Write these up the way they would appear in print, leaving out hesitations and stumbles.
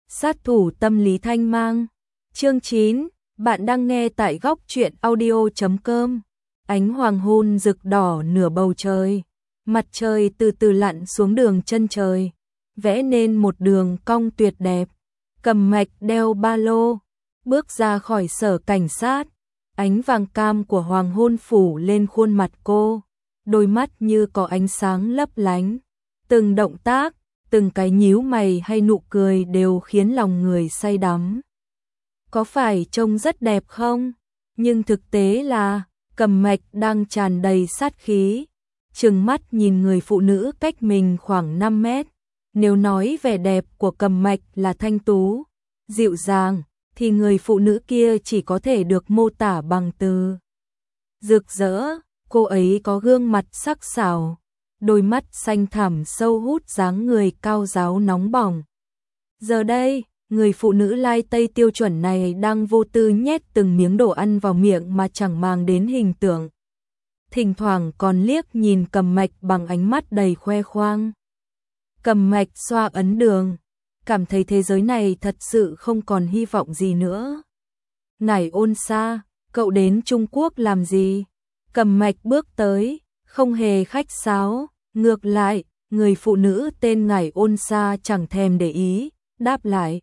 Sát thủ tâm lý thanh mang. Chương 9, bạn đang nghe tại góc truyện audio.com. Ánh hoàng hôn rực đỏ nửa bầu trời, mặt trời từ từ lặn xuống đường chân trời, vẽ nên một đường cong tuyệt đẹp. Cầm mạch đeo ba lô, bước ra khỏi sở cảnh sát, ánh vàng cam của hoàng hôn phủ lên khuôn mặt cô, đôi mắt như có ánh sáng lấp lánh. Từng động tác, từng cái nhíu mày hay nụ cười đều khiến lòng người say đắm. Có phải trông rất đẹp không? Nhưng thực tế là, Cầm mạch đang tràn đầy sát khí, trừng mắt nhìn người phụ nữ cách mình khoảng 5 mét. Nếu nói vẻ đẹp của Cầm mạch là thanh tú, dịu dàng, thì người phụ nữ kia chỉ có thể được mô tả bằng từ rực rỡ. Cô ấy có gương mặt sắc sảo, đôi mắt xanh thẳm sâu hút dáng người cao ráo nóng bỏng. Giờ đây, người phụ nữ lai tây tiêu chuẩn này đang vô tư nhét từng miếng đồ ăn vào miệng mà chẳng màng đến hình tượng. Thỉnh thoảng còn liếc nhìn Cầm mạch bằng ánh mắt đầy khoe khoang. Cầm mạch xoa ấn đường, cảm thấy thế giới này thật sự không còn hy vọng gì nữa. Ngải Ôn Sa, cậu đến Trung Quốc làm gì? Cầm mạch bước tới, không hề khách sáo, ngược lại, người phụ nữ tên Ngải Ôn Sa chẳng thèm để ý, đáp lại.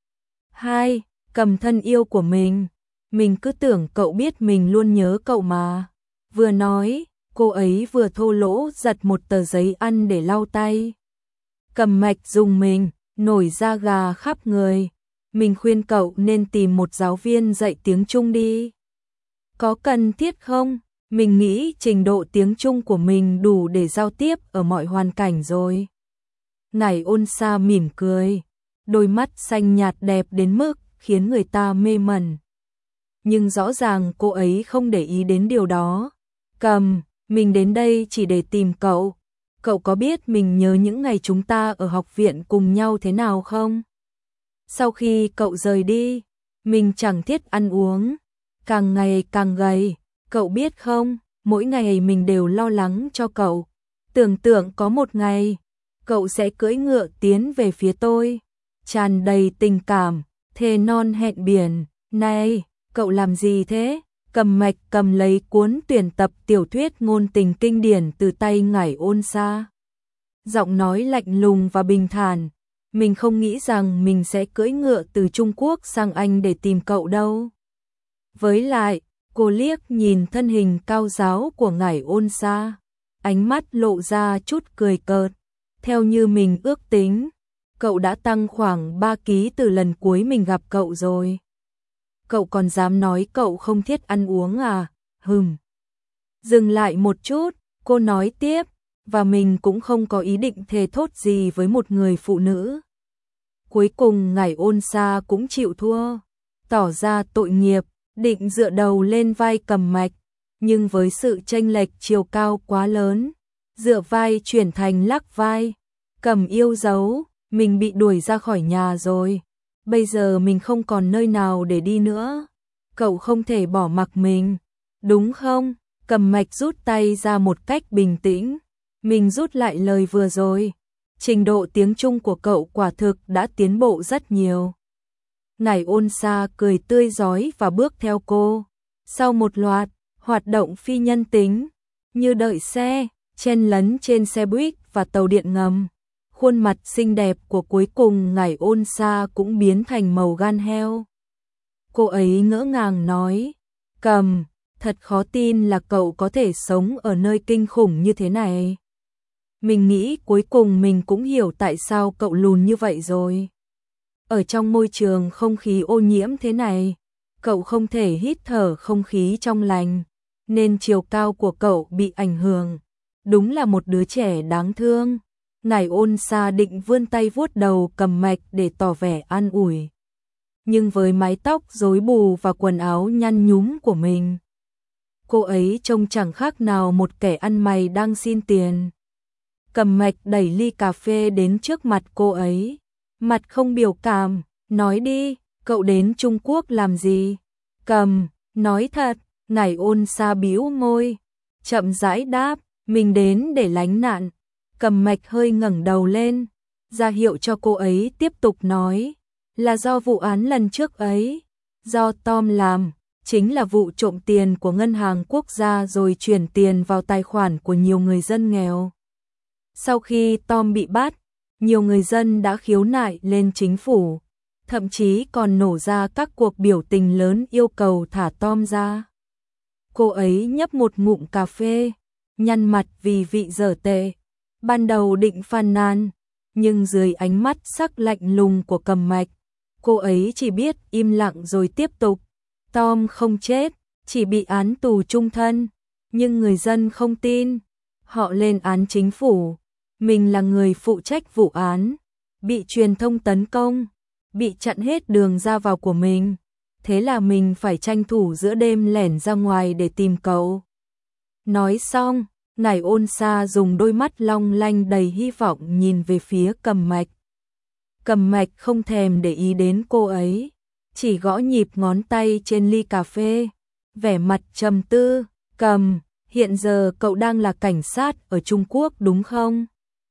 Hai, Cầm thân yêu của mình cứ tưởng cậu biết mình luôn nhớ cậu mà. Vừa nói, cô ấy vừa thô lỗ giật một tờ giấy ăn để lau tay. Cầm mạch dùng mình, nổi da gà khắp người. Mình khuyên cậu nên tìm một giáo viên dạy tiếng Trung đi. Có cần thiết không? Mình nghĩ trình độ tiếng Trung của mình đủ để giao tiếp ở mọi hoàn cảnh rồi. Ngải Ôn Sa mỉm cười, đôi mắt xanh nhạt đẹp đến mức khiến người ta mê mẩn. Nhưng rõ ràng cô ấy không để ý đến điều đó. Cầm, mình đến đây chỉ để tìm cậu. Cậu có biết mình nhớ những ngày chúng ta ở học viện cùng nhau thế nào không? Sau khi cậu rời đi, mình chẳng thiết ăn uống, càng ngày càng gầy. Cậu biết không, mỗi ngày mình đều lo lắng cho cậu. Tưởng tượng có một ngày, cậu sẽ cưỡi ngựa tiến về phía tôi, tràn đầy tình cảm, thề non hẹn biển. Này, cậu làm gì thế? Cầm mạch cầm lấy cuốn tuyển tập tiểu thuyết ngôn tình kinh điển từ tay Ngải Ôn Sa. Giọng nói lạnh lùng và bình thản. Mình không nghĩ rằng mình sẽ cưỡi ngựa từ Trung Quốc sang Anh để tìm cậu đâu. Với lại, cô liếc nhìn thân hình cao ráo của Ngải Ôn Sa, ánh mắt lộ ra chút cười cợt. Theo như mình ước tính, cậu đã tăng khoảng 3 ký từ lần cuối mình gặp cậu rồi. Cậu còn dám nói cậu không thiết ăn uống à? Dừng lại một chút, cô nói tiếp, và mình cũng không có ý định thề thốt gì với một người phụ nữ. Cuối cùng Ngải Ôn Sa cũng chịu thua, tỏ ra tội nghiệp, định dựa đầu lên vai Cầm mạch, nhưng với sự chênh lệch chiều cao quá lớn, dựa vai chuyển thành lắc vai. Cầm yêu dấu, mình bị đuổi ra khỏi nhà rồi, bây giờ mình không còn nơi nào để đi nữa. Cậu không thể bỏ mặc mình, đúng không? Cầm mạch rút tay ra một cách bình tĩnh. Mình rút lại lời vừa rồi. Trình độ tiếng Trung của cậu quả thực đã tiến bộ rất nhiều. Ngải Ôn Sa cười tươi rói và bước theo cô. Sau một loạt hoạt động phi nhân tính, như đợi xe, chen lấn trên xe buýt và tàu điện ngầm, khuôn mặt xinh đẹp của cuối cùng Ngải Ôn Sa cũng biến thành màu gan heo. Cô ấy ngỡ ngàng nói, Cầm, thật khó tin là cậu có thể sống ở nơi kinh khủng như thế này. Mình nghĩ cuối cùng mình cũng hiểu tại sao cậu lùn như vậy rồi. Ở trong môi trường không khí ô nhiễm thế này, cậu không thể hít thở không khí trong lành, nên chiều cao của cậu bị ảnh hưởng. Đúng là một đứa trẻ đáng thương. Ngải Ôn Sa định vươn tay vuốt đầu Cầm mạch để tỏ vẻ an ủi. Nhưng với mái tóc rối bù và quần áo nhăn nhúm của mình, cô ấy trông chẳng khác nào một kẻ ăn mày đang xin tiền. Cầm mạch đẩy ly cà phê đến trước mặt cô ấy, mặt không biểu cảm, nói đi, cậu đến Trung Quốc làm gì? Cầm, nói thật. Ngải Ôn Sa bĩu môi, chậm rãi đáp, mình đến để lánh nạn. Cầm mạch hơi ngẩng đầu lên, ra hiệu cho cô ấy tiếp tục nói. là do vụ án lần trước ấy, do Tom làm, chính là vụ trộm tiền của ngân hàng quốc gia rồi chuyển tiền vào tài khoản của nhiều người dân nghèo. Sau khi Tom bị bắt, nhiều người dân đã khiếu nại lên chính phủ, thậm chí còn nổ ra các cuộc biểu tình lớn yêu cầu thả Tom ra. Cô ấy nhấp một ngụm cà phê, nhăn mặt vì vị dở tệ. Ban đầu định phàn nàn, nhưng dưới ánh mắt sắc lạnh lùng của Cầm Mạch, cô ấy chỉ biết im lặng rồi tiếp tục. Tom không chết, chỉ bị án tù chung thân, nhưng người dân không tin. Họ lên án chính phủ, mình là người phụ trách vụ án, bị truyền thông tấn công, bị chặn hết đường ra vào của mình. Thế là mình phải tranh thủ giữa đêm lẻn ra ngoài để tìm cậu. Nói xong, Ngải Ôn Sa dùng đôi mắt long lanh đầy hy vọng nhìn về phía Cầm Mạch. Cầm Mạch không thèm để ý đến cô ấy, chỉ gõ nhịp ngón tay trên ly cà phê, vẻ mặt trầm tư. Cầm, hiện giờ cậu đang là cảnh sát ở Trung Quốc đúng không?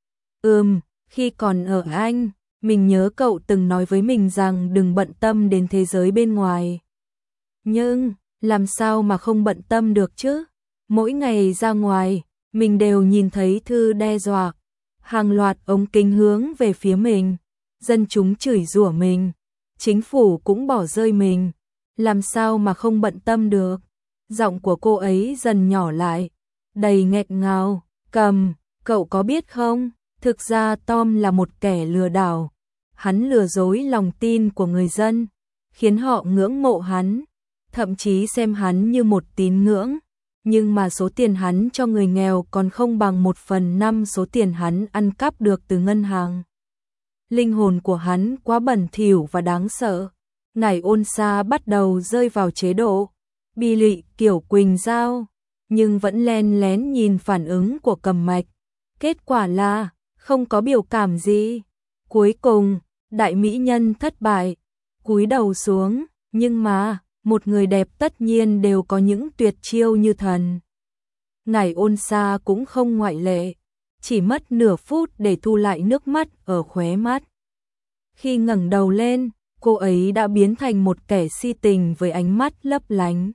Khi còn ở Anh, mình nhớ cậu từng nói với mình rằng đừng bận tâm đến thế giới bên ngoài. Nhưng, làm sao mà không bận tâm được chứ? Mỗi ngày ra ngoài, mình đều nhìn thấy thư đe dọa, hàng loạt ống kính hướng về phía mình, dân chúng chửi rủa mình, chính phủ cũng bỏ rơi mình, làm sao mà không bận tâm được? Giọng của cô ấy dần nhỏ lại, đầy nghẹn ngào. Cầm, cậu có biết không, thực ra Tom là một kẻ lừa đảo, hắn lừa dối lòng tin của người dân, khiến họ ngưỡng mộ hắn, thậm chí xem hắn như một tín ngưỡng. Nhưng mà số tiền hắn cho người nghèo còn không bằng 1/5 số tiền hắn ăn cắp được từ ngân hàng. Linh hồn của hắn quá bẩn thỉu và đáng sợ. Ngải Ôn Sa bắt đầu rơi vào chế độ bi lụy kiểu Quỳnh Giao, nhưng vẫn len lén nhìn phản ứng của Cầm Mạch. Kết quả là không có biểu cảm gì. Cuối cùng, đại mỹ nhân thất bại, cúi đầu xuống, nhưng mà một người đẹp tất nhiên đều có những tuyệt chiêu như thần. Ngải Ôn Sa cũng không ngoại lệ, chỉ mất nửa phút để thu lại nước mắt ở khóe mắt. Khi ngẩng đầu lên, cô ấy đã biến thành một kẻ si tình với ánh mắt lấp lánh.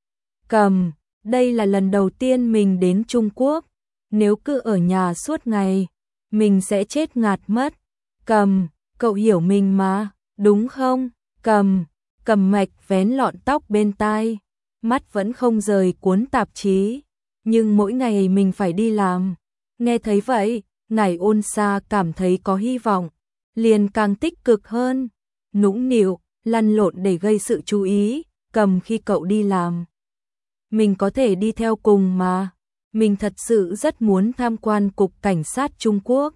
Cầm, đây là lần đầu tiên mình đến Trung Quốc, nếu cứ ở nhà suốt ngày, mình sẽ chết ngạt mất. Cầm, cậu hiểu mình mà, đúng không? Cầm, Cầm Mạch vén lọn tóc bên tai, mắt vẫn không rời cuốn tạp chí, nhưng mỗi ngày mình phải đi làm. Nghe thấy vậy, Ngải Ôn Sa cảm thấy có hy vọng, liền càng tích cực hơn, nũng nịu, lăn lộn để gây sự chú ý. Cầm, khi cậu đi làm, mình có thể đi theo cùng mà, mình thật sự rất muốn tham quan cục cảnh sát Trung Quốc.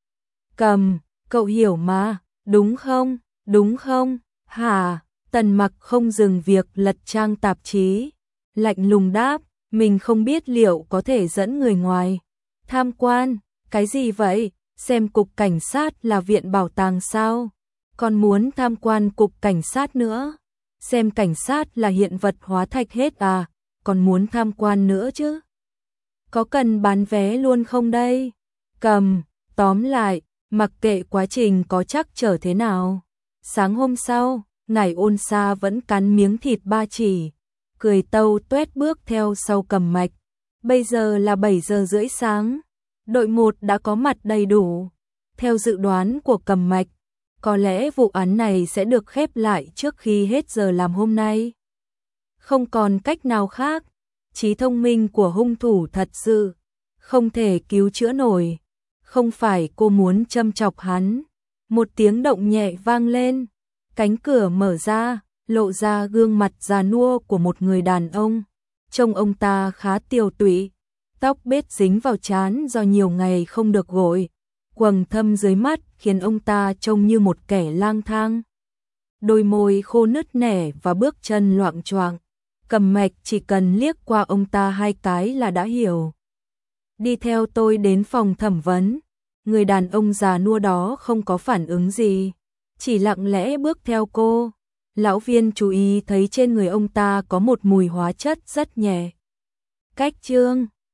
Cầm, cậu hiểu mà, đúng không? Đúng không? Hả? Tần Mặc không dừng việc lật trang tạp chí, lạnh lùng đáp, mình không biết liệu có thể dẫn người ngoài tham quan. Cái gì vậy? Xem cục cảnh sát là viện bảo tàng sao? Còn muốn tham quan cục cảnh sát nữa? Xem cảnh sát là hiện vật hóa thạch hết à? Còn muốn tham quan nữa chứ? Có cần bán vé luôn không đây? Cầm, tóm lại, mặc kệ quá trình có trắc trở thế nào. Sáng hôm sau, Ngải Ôn Sa vẫn cắn miếng thịt ba chỉ, cười tâu tuét bước theo sau Cầm Mạch. Bây giờ là 7 giờ rưỡi sáng, đội 1 đã có mặt đầy đủ. Theo dự đoán của Cầm Mạch, có lẽ vụ án này sẽ được khép lại trước khi hết giờ làm hôm nay. Không còn cách nào khác, trí thông minh của hung thủ thật sự không thể cứu chữa nổi. Không phải cô muốn châm chọc hắn. Một tiếng động nhẹ vang lên, cánh cửa mở ra, lộ ra gương mặt già nua của một người đàn ông. Trông ông ta khá tiều tụy, tóc bết dính vào trán do nhiều ngày không được gội, quầng thâm dưới mắt khiến ông ta trông như một kẻ lang thang. Đôi môi khô nứt nẻ và bước chân loạng choạng. Cầm Mạch chỉ cần liếc qua ông ta 2 cái là đã hiểu. Đi theo tôi đến phòng thẩm vấn. Người đàn ông già nua đó không có phản ứng gì, chỉ lặng lẽ bước theo cô. Lão viên chú ý thấy trên người ông ta có một mùi hóa chất rất nhẹ. Cách chương